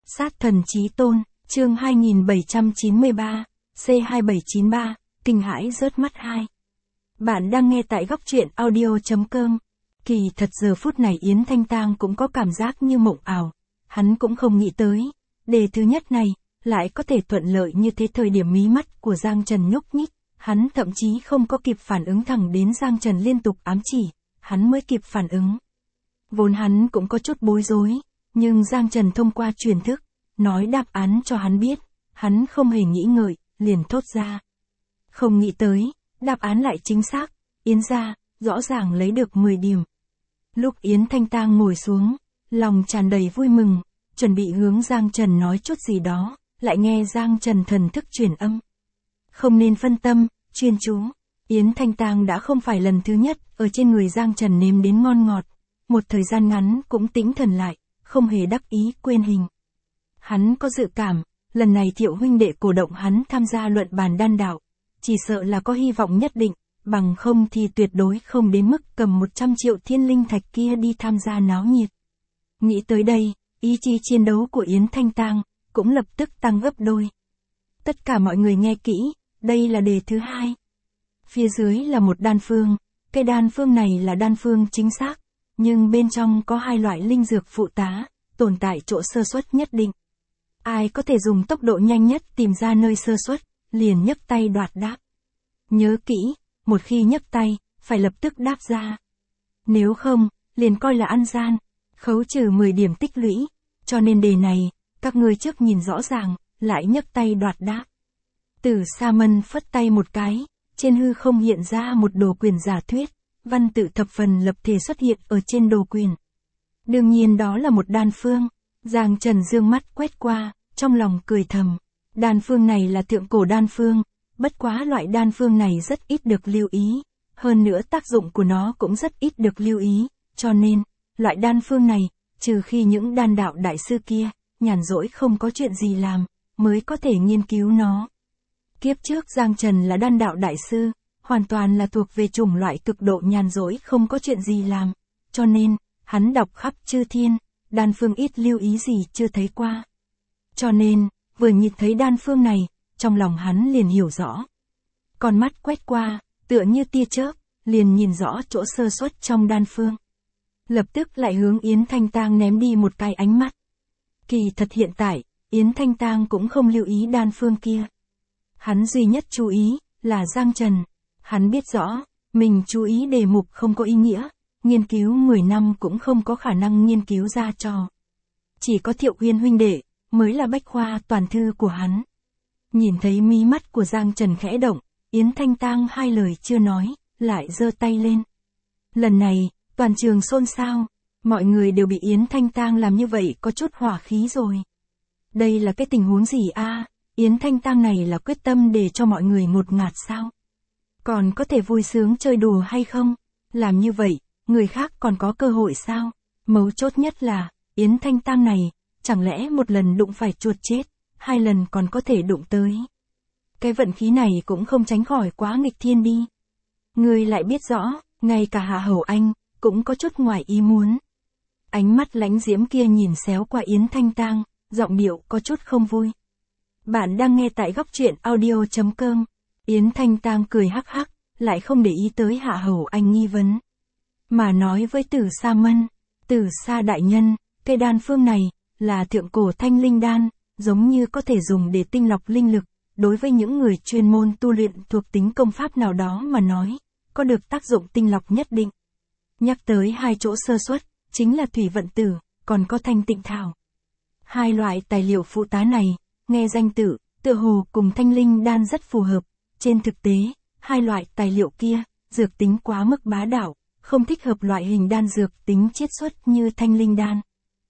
Sát thần chí tôn, chương 2793, C2793, kinh hãi rớt mắt 2. Bạn đang nghe tại góc truyện audio.com. Kỳ thật giờ phút này Yến Thanh Tang cũng có cảm giác như mộng ảo. Hắn cũng không nghĩ tới, đề thứ nhất này, lại có thể thuận lợi như thế. Thời điểm mí mắt của Giang Trần nhúc nhích, hắn thậm chí không có kịp phản ứng, thẳng đến Giang Trần liên tục ám chỉ, hắn mới kịp phản ứng. Vốn hắn cũng có chút bối rối, nhưng Giang Trần thông qua truyền thức, nói đáp án cho hắn biết, hắn không hề nghĩ ngợi, liền thốt ra. Không nghĩ tới, đáp án lại chính xác, Yến gia, rõ ràng lấy được 10 điểm. Lúc Yến Thanh Tang ngồi xuống, lòng tràn đầy vui mừng, chuẩn bị hướng Giang Trần nói chút gì đó, lại nghe Giang Trần thần thức truyền âm. Không nên phân tâm, chuyên chú. Yến Thanh Tang đã không phải lần thứ nhất ở trên người Giang Trần nếm đến ngon ngọt, một thời gian ngắn cũng tĩnh thần lại, không hề đắc ý quên hình. Hắn có dự cảm, lần này Thiệu huynh đệ cổ động hắn tham gia luận bàn đan đạo, chỉ sợ là có hy vọng nhất định, bằng không thì tuyệt đối không đến mức cầm 100 triệu thiên linh thạch kia đi tham gia náo nhiệt. Nghĩ tới đây, ý chí chiến đấu của Yến Thanh Tang cũng lập tức tăng gấp đôi. Tất cả mọi người nghe kỹ, đây là đề thứ 2. Phía dưới là một đan phương, cây đan phương này là đan phương chính xác, nhưng bên trong có 2 loại linh dược phụ tá, tồn tại chỗ sơ suất nhất định. Ai có thể dùng tốc độ nhanh nhất tìm ra nơi sơ suất, liền nhấc tay đoạt đáp. Nhớ kỹ, một khi nhấc tay, phải lập tức đáp ra. Nếu không, liền coi là ăn gian, khấu trừ 10 điểm tích lũy, cho nên đề này, các ngươi trước nhìn rõ ràng, lại nhấc tay đoạt đáp. Tử Sa Mân phất tay một cái, trên hư không hiện ra một đồ quyền giả thuyết, văn tự thập phần lập thể xuất hiện ở trên đồ quyền. Đương nhiên đó là một đan phương. Giang Trần dương mắt quét qua, trong lòng cười thầm. Đan phương này là thượng cổ đan phương, bất quá loại đan phương này rất ít được lưu ý, hơn nữa tác dụng của nó cũng rất ít được lưu ý, cho nên, loại đan phương này, trừ khi những đan đạo đại sư kia, nhàn rỗi không có chuyện gì làm, mới có thể nghiên cứu nó. Kiếp trước Giang Trần là đan đạo đại sư, hoàn toàn là thuộc về chủng loại cực độ nhàn rỗi không có chuyện gì làm, cho nên, hắn đọc khắp chư thiên, đan phương ít lưu ý gì chưa thấy qua. Cho nên, vừa nhìn thấy đan phương này, trong lòng hắn liền hiểu rõ. Con mắt quét qua, tựa như tia chớp, liền nhìn rõ chỗ sơ suất trong đan phương. Lập tức lại hướng Yến Thanh Tang ném đi một cái ánh mắt. Kỳ thật hiện tại, Yến Thanh Tang cũng không lưu ý đan phương kia. Hắn duy nhất chú ý, là Giang Trần. Hắn biết rõ, mình chú ý đề mục không có ý nghĩa, nghiên cứu 10 năm cũng không có khả năng nghiên cứu ra cho. Chỉ có Thiệu Huyên huynh đệ, mới là bách khoa toàn thư của hắn. Nhìn thấy mí mắt của Giang Trần khẽ động, Yến Thanh Tang 2 lời chưa nói, lại giơ tay lên. Lần này, toàn trường xôn xao, mọi người đều bị Yến Thanh Tang làm như vậy có chút hỏa khí rồi. Đây là cái tình huống gì a? Yến Thanh Tang này là quyết tâm để cho mọi người ngột ngạt sao? Còn có thể vui sướng chơi đùa hay không? Làm như vậy, người khác còn có cơ hội sao? Mấu chốt nhất là, Yến Thanh Tang này, chẳng lẽ một lần đụng phải chuột chết, 2 lần còn có thể đụng tới. Cái vận khí này cũng không tránh khỏi quá nghịch thiên đi. Người lại biết rõ, ngay cả Hạ Hầu Anh, cũng có chút ngoài ý muốn. Ánh mắt lãnh diễm kia nhìn xéo qua Yến Thanh Tang, giọng điệu có chút không vui. Bạn đang nghe tại góc truyện audio.com. Yến Thanh Tang cười hắc hắc, lại không để ý tới Hạ Hầu Anh nghi vấn. Mà nói với Tử Sa Mân, Tử Sa đại nhân, cây đan phương này, là thượng cổ thanh linh đan, giống như có thể dùng để tinh lọc linh lực, đối với những người chuyên môn tu luyện thuộc tính công pháp nào đó mà nói, có được tác dụng tinh lọc nhất định. Nhắc tới 2 chỗ sơ suất, chính là thủy vận tử, còn có thanh tịnh thảo. 2 loại tài liệu phụ tá này, nghe danh tự, tựa hồ cùng thanh linh đan rất phù hợp. Trên thực tế, 2 loại tài liệu kia, dược tính quá mức bá đạo, không thích hợp loại hình đan dược tính chiết xuất như thanh linh đan.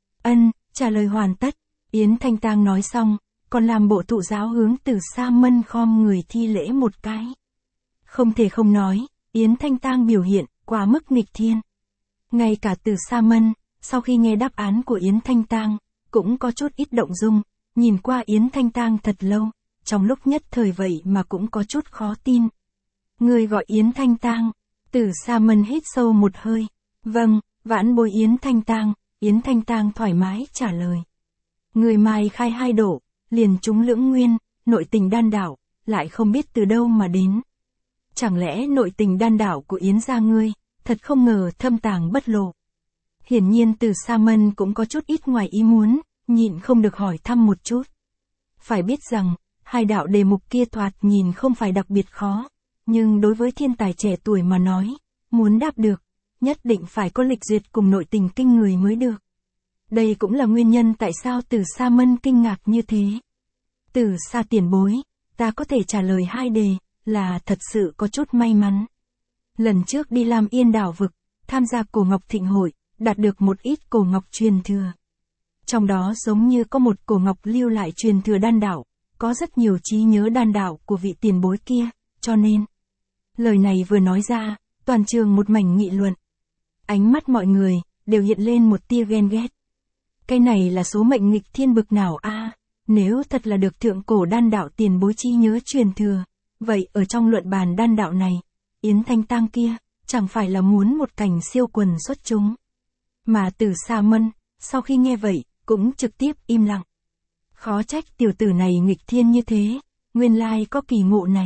Trả lời hoàn tất, Yến Thanh Tang nói xong, còn làm bộ thụ giáo hướng Tử Sa Mân khom người thi lễ một cái. Không thể không nói, Yến Thanh Tang biểu hiện quá mức nghịch thiên. Ngay cả Tử Sa Mân, sau khi nghe đáp án của Yến Thanh Tang, cũng có chút ít động dung, nhìn qua Yến Thanh Tang thật lâu, trong lúc nhất thời vậy mà cũng có chút khó tin. Người gọi Yến Thanh Tang, Tử Sa Mân hít sâu một hơi. Vâng, vãn bối Yến Thanh Tang. Yến Thanh Tang thoải mái trả lời. Người mai khai 2 độ, liền trúng lưỡng nguyên, nội tình đan đạo, lại không biết từ đâu mà đến. Chẳng lẽ nội tình đan đạo của Yến gia ngươi, thật không ngờ thâm tàng bất lộ. Hiển nhiên Từ Sa Mân cũng có chút ít ngoài ý muốn, nhịn không được hỏi thăm một chút. Phải biết rằng, 2 đạo đề mục kia thoạt nhìn không phải đặc biệt khó, nhưng đối với thiên tài trẻ tuổi mà nói, muốn đáp được, nhất định phải có lịch duyệt cùng nội tình kinh người mới được. Đây cũng là nguyên nhân tại sao Từ Sa Mân kinh ngạc như thế. Từ Sa tiền bối, ta có thể trả lời 2 đề, là thật sự có chút may mắn. Lần trước đi Lam Yên đảo vực, tham gia cổ ngọc thịnh hội, đạt được một ít cổ ngọc truyền thừa. Trong đó giống như có một cổ ngọc lưu lại truyền thừa đan đạo, có rất nhiều trí nhớ đan đạo của vị tiền bối kia, cho nên. Lời này vừa nói ra, toàn trường một mảnh nghị luận. Ánh mắt mọi người, đều hiện lên một tia ghen ghét. Cái này là số mệnh nghịch thiên bực nào a? Nếu thật là được thượng cổ đan đạo tiền bối trí nhớ truyền thừa, vậy ở trong luận bàn đan đạo này, Yến Thanh Tang kia, chẳng phải là muốn một cảnh siêu quần xuất chúng. Mà Từ Sa Mân, sau khi nghe vậy, cũng trực tiếp im lặng. Khó trách tiểu tử này nghịch thiên như thế, nguyên lai có kỳ ngộ này.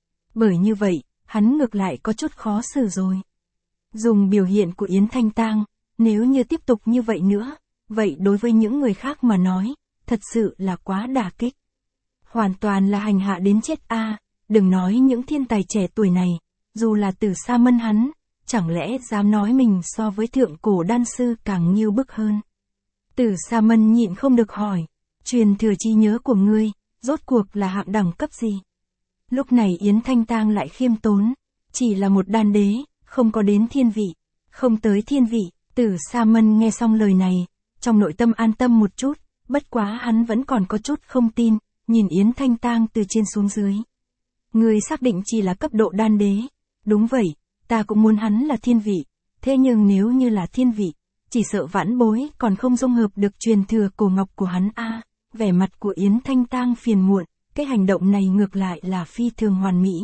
Bởi như vậy, hắn ngược lại có chút khó xử rồi. Dùng biểu hiện của Yến Thanh Tang, nếu như tiếp tục như vậy nữa, vậy đối với những người khác mà nói, thật sự là quá đả kích. Hoàn toàn là hành hạ đến chết a. Đừng nói những thiên tài trẻ tuổi này, dù là Từ Sa Mân hắn, chẳng lẽ dám nói mình so với thượng cổ đan sư càng nghiêu bức hơn. Từ Sa Mân nhịn không được hỏi, truyền thừa trí nhớ của ngươi, rốt cuộc là hạng đẳng cấp gì? Lúc này Yến Thanh Tang lại khiêm tốn, chỉ là một đan đế, không có đến thiên vị, không tới thiên vị. Từ Sa Mân nghe xong lời này, trong nội tâm an tâm một chút, bất quá hắn vẫn còn có chút không tin, nhìn Yến Thanh Tang từ trên xuống dưới. Ngươi xác định chỉ là cấp độ đan đế, đúng vậy, ta cũng muốn hắn là thiên vị, thế nhưng nếu như là thiên vị, chỉ sợ vãn bối còn không dung hợp được truyền thừa cổ ngọc của hắn a. Vẻ mặt của Yến Thanh Tang phiền muộn, cái hành động này ngược lại là phi thường hoàn mỹ.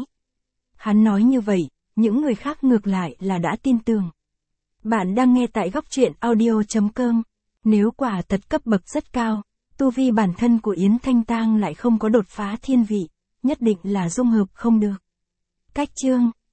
Hắn nói như vậy, những người khác ngược lại là đã tin tưởng. Bạn đang nghe tại góc truyện audio.com. Nếu quả thật cấp bậc rất cao, tu vi bản thân của Yến Thanh Tang lại không có đột phá thiên vị, nhất định là dung hợp không được. Cách chương